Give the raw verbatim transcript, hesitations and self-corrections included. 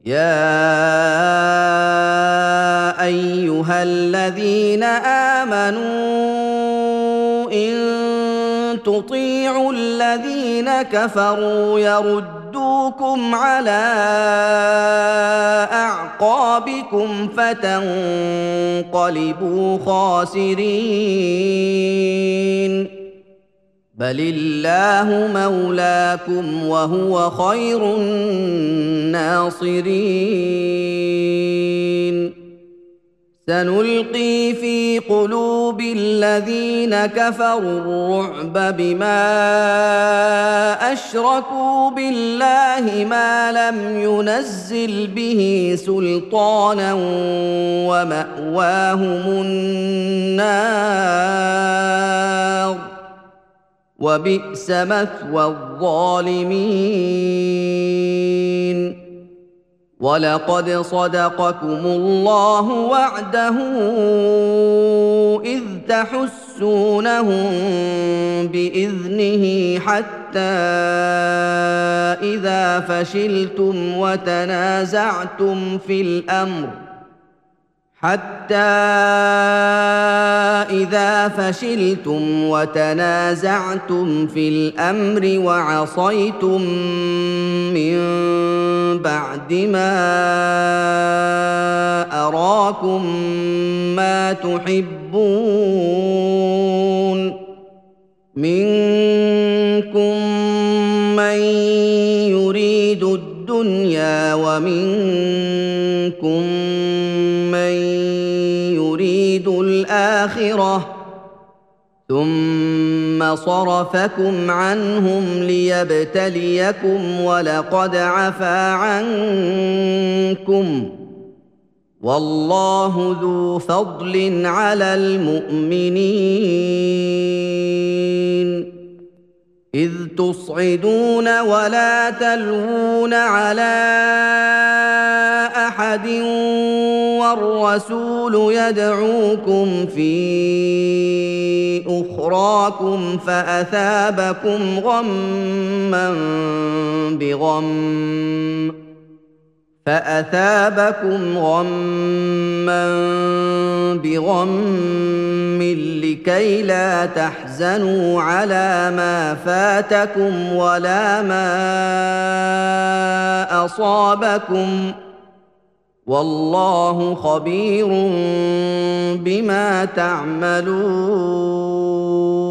يا أيها الذين آمنوا إن تطيعوا الذين كفروا يردوكم على أعقابكم فتنقلبوا خاسرين بل الله مولاكم وهو خير الناصرين سنلقي في قلوب الذين كفروا الرعب بما أشركوا بالله ما لم ينزل به سلطانا ومأواهم النار وبئس مثوى الظالمين ولقد صدقكم الله وعده إذ تحسونهم بإذنه حتى إذا فشلتم وتنازعتم في الأمر حتى إذا فشلتم وتنازعتم في الأمر وعصيتم من بعد ما أراكم ما تحبون منكم من يريد الدنيا ومنكم من يريد الآخرة ثم صرفكم عنهم ليبتليكم ولقد عفا عنكم والله ذو فضل على المؤمنين إذ تصعدون ولا تلوون على أحد والرسول يدعوكم في أخراكم فأثابكم غما بغم فأثابكم غما بغم لكي لا تحزنوا على ما فاتكم ولا ما أصابكم والله خبير بما تعملون